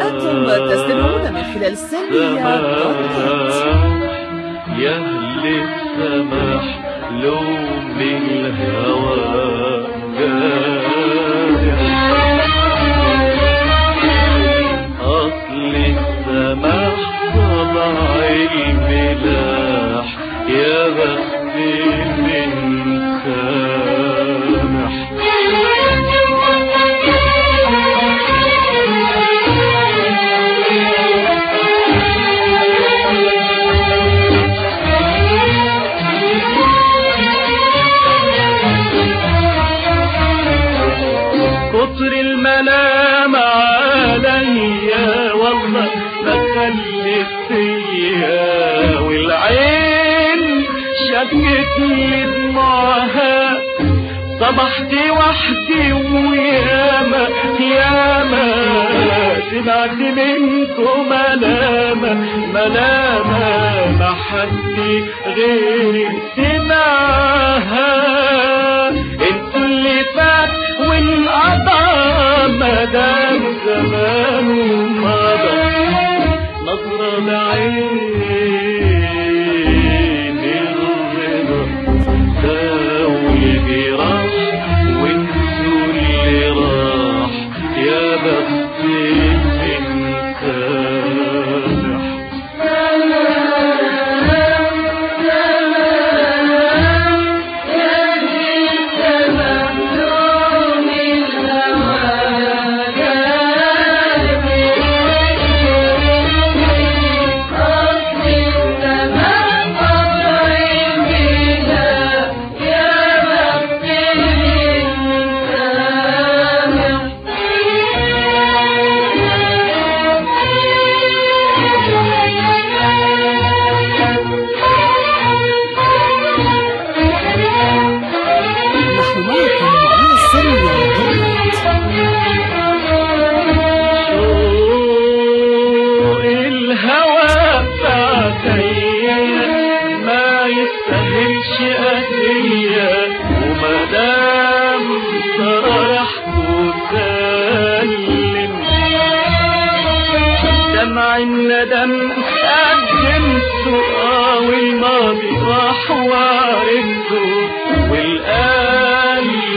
أنتم تستمعون من خلال سلمية يا أهل السماح لوم الهوى أصل السماح طبع الملاح يا بخت من سامح كتر الملام عليا والله ما خلت فيا والعين شكت لي دموعها صبحت وحدي وياما ياما سمعت منكم ملامة ما حد غيري سمعها انتوا اللي فات والقضى مدام زمان ومضى نظرة لعين الرضا داوي الجراح وانسوا اللي راح يا بخت من سامح ومدام صرحت وسلم دمع الندم قدمته والماضي راح وعرفته والقلب